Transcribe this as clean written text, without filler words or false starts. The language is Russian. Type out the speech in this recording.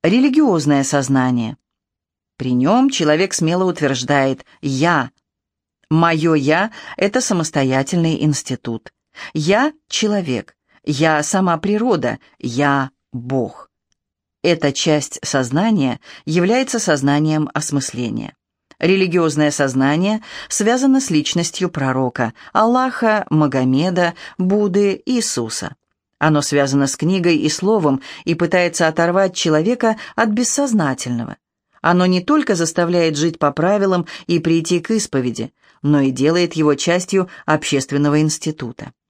Религиозное сознание. При нем человек смело утверждает «я». Мое «я» — это самостоятельный институт. Я — человек. Я — сама природа. Я — Бог. Эта часть сознания является сознанием осмысления. Религиозное сознание связано с личностью пророка, Аллаха, Магомеда, Будды, Иисуса. Оно связано с книгой и словом и пытается оторвать человека от бессознательного. Оно не только заставляет жить по правилам и прийти к исповеди, но и делает его частью общественного института.